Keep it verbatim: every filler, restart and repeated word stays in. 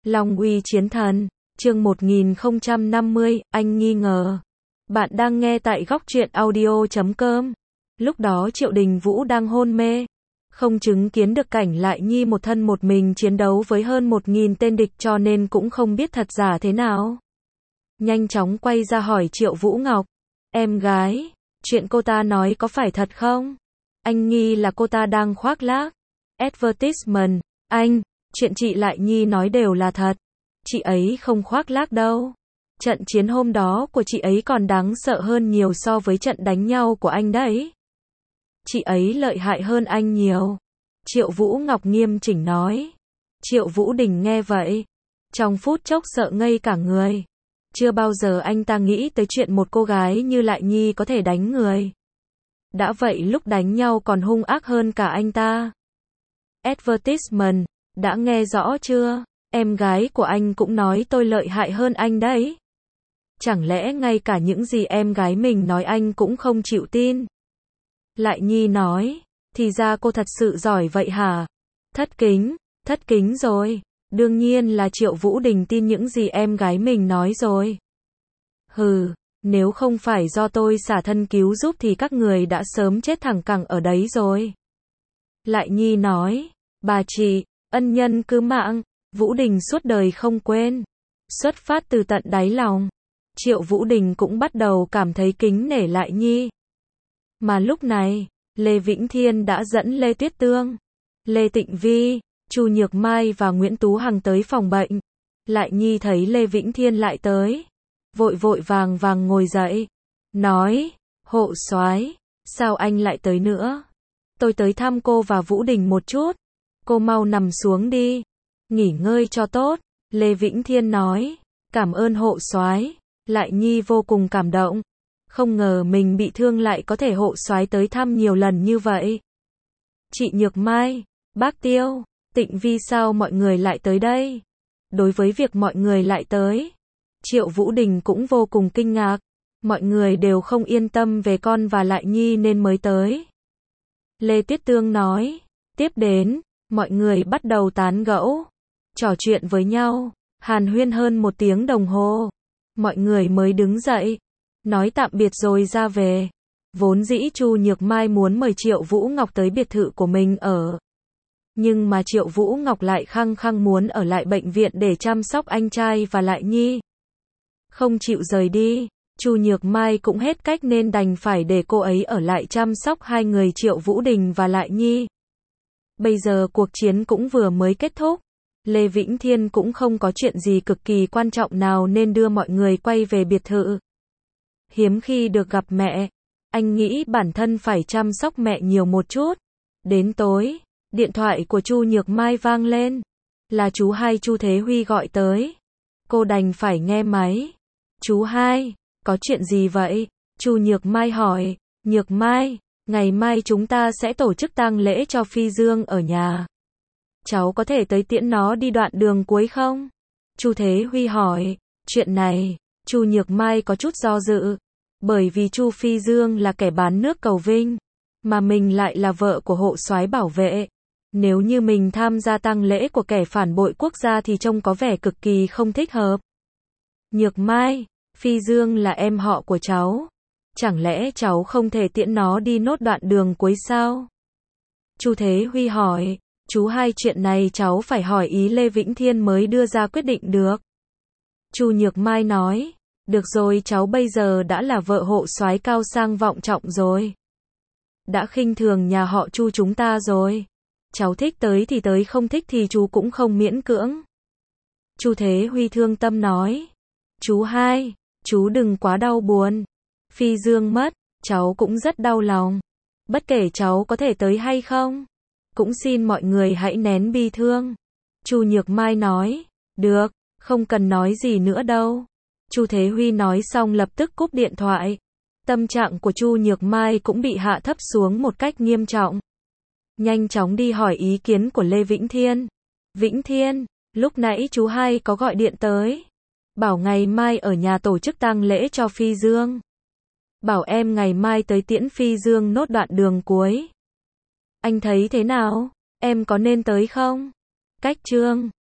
Long uy chiến thần, chương một nghìn không trăm năm mươi, anh nghi ngờ. Bạn đang nghe tại góc truyện audio chấm com. Lúc đó Triệu Đình Vũ đang hôn mê, không chứng kiến được cảnh Lại Nhi một thân một mình chiến đấu với hơn một nghìn tên địch, cho nên cũng không biết thật giả thế nào. Nhanh chóng quay ra hỏi Triệu Vũ Ngọc, em gái, chuyện cô ta nói có phải thật không? Anh nghi là cô ta đang khoác lác. Advertisement, anh, chuyện chị Lại Nhi nói đều là thật. Chị ấy không khoác lác đâu. Trận chiến hôm đó của chị ấy còn đáng sợ hơn nhiều so với trận đánh nhau của anh đấy. Chị ấy lợi hại hơn anh nhiều. Triệu Vũ Ngọc nghiêm chỉnh nói. Triệu Vũ Đình nghe vậy, trong phút chốc sợ ngây cả người. Chưa bao giờ anh ta nghĩ tới chuyện một cô gái như Lại Nhi có thể đánh người. Đã vậy lúc đánh nhau còn hung ác hơn cả anh ta. Advertisement, đã nghe rõ chưa? Em gái của anh cũng nói tôi lợi hại hơn anh đấy. Chẳng lẽ ngay cả những gì em gái mình nói anh cũng không chịu tin? Lại Nhi nói, thì ra cô thật sự giỏi vậy hả? Thất kính, thất kính rồi. Đương nhiên là Triệu Vũ Đình tin những gì em gái mình nói rồi. Hừ, nếu không phải do tôi xả thân cứu giúp thì các người đã sớm chết thẳng cẳng ở đấy rồi. Lại Nhi nói, bà chị, ân nhân cứu mạng, Vũ Đình suốt đời không quên. Xuất phát từ tận đáy lòng, Triệu Vũ Đình cũng bắt đầu cảm thấy kính nể Lại Nhi. Mà lúc này, Lê Vĩnh Thiên đã dẫn Lê Tuyết Tương, Lê Tịnh Vi, Chu Nhược Mai và Nguyễn Tú Hằng tới phòng bệnh. Lại Nhi thấy Lê Vĩnh Thiên lại tới, vội vội vàng vàng ngồi dậy, nói, hộ soái, sao anh lại tới nữa? Tôi tới thăm cô và Vũ Đình một chút. Cô mau nằm xuống đi, nghỉ ngơi cho tốt. Lê Vĩnh Thiên nói, cảm ơn hộ soái. Lại Nhi vô cùng cảm động, không ngờ mình bị thương lại có thể hộ soái tới thăm nhiều lần như vậy. Chị Nhược Mai, bác Tiêu, Tịnh Vi, sao mọi người lại tới đây? Đối với việc mọi người lại tới, Triệu Vũ Đình cũng vô cùng kinh ngạc. Mọi người đều không yên tâm về con và Lại Nhi nên mới tới. Lê Tuyết Tương nói, tiếp đến, mọi người bắt đầu tán gẫu, trò chuyện với nhau, hàn huyên hơn một tiếng đồng hồ. Mọi người mới đứng dậy, nói tạm biệt rồi ra về. Vốn dĩ Chu Nhược Mai muốn mời Triệu Vũ Ngọc tới biệt thự của mình ở. Nhưng mà Triệu Vũ Ngọc lại khăng khăng muốn ở lại bệnh viện để chăm sóc anh trai và Lại Nhi. Không chịu rời đi, Chu Nhược Mai cũng hết cách nên đành phải để cô ấy ở lại chăm sóc hai người Triệu Vũ Đình và Lại Nhi. Bây giờ cuộc chiến cũng vừa mới kết thúc. Lê Vĩnh Thiên cũng không có chuyện gì cực kỳ quan trọng nào nên đưa mọi người quay về biệt thự. Hiếm khi được gặp mẹ, anh nghĩ bản thân phải chăm sóc mẹ nhiều một chút. Đến tối, điện thoại của Chu Nhược Mai vang lên. Là chú hai Chu Thế Huy gọi tới. Cô đành phải nghe máy. Chú hai, có chuyện gì vậy? Chu Nhược Mai hỏi. Nhược Mai, ngày mai chúng ta sẽ tổ chức tang lễ cho Phi Dương ở nhà. Cháu có thể tới tiễn nó đi đoạn đường cuối không? Chu Thế Huy hỏi. Chuyện này, Chu Nhược Mai có chút do dự. Bởi vì Chu Phi Dương là kẻ bán nước cầu vinh, mà mình lại là vợ của hộ soái bảo vệ. Nếu như mình tham gia tang lễ của kẻ phản bội quốc gia thì trông có vẻ cực kỳ không thích hợp. Nhược Mai, Phi Dương là em họ của cháu. Chẳng lẽ cháu không thể tiễn nó đi nốt đoạn đường cuối sao? Chu Thế Huy hỏi. Chú hai, chuyện này cháu phải hỏi ý Lê Vĩnh Thiên mới đưa ra quyết định được. Chu Nhược Mai nói. Được rồi, cháu bây giờ đã là vợ hộ soái cao sang vọng trọng rồi. Đã khinh thường nhà họ Chu chúng ta rồi. Cháu thích tới thì tới, không thích thì chú cũng không miễn cưỡng. Chu Thế Huy thương tâm nói. Chú hai, chú đừng quá đau buồn. Phi Dương mất, cháu cũng rất đau lòng. Bất kể cháu có thể tới hay không, cũng xin mọi người hãy nén bi thương. Chu Nhược Mai nói. Được, không cần nói gì nữa đâu. Chu Thế Huy nói xong lập tức cúp điện thoại. Tâm trạng của Chu Nhược Mai cũng bị hạ thấp xuống một cách nghiêm trọng. Nhanh chóng đi hỏi ý kiến của Lê Vĩnh Thiên. Vĩnh Thiên, lúc nãy chú hai có gọi điện tới. Bảo ngày mai ở nhà tổ chức tang lễ cho Phi Dương. Bảo em ngày mai tới tiễn Phi Dương nốt đoạn đường cuối. Anh thấy thế nào? Em có nên tới không? Cách Trương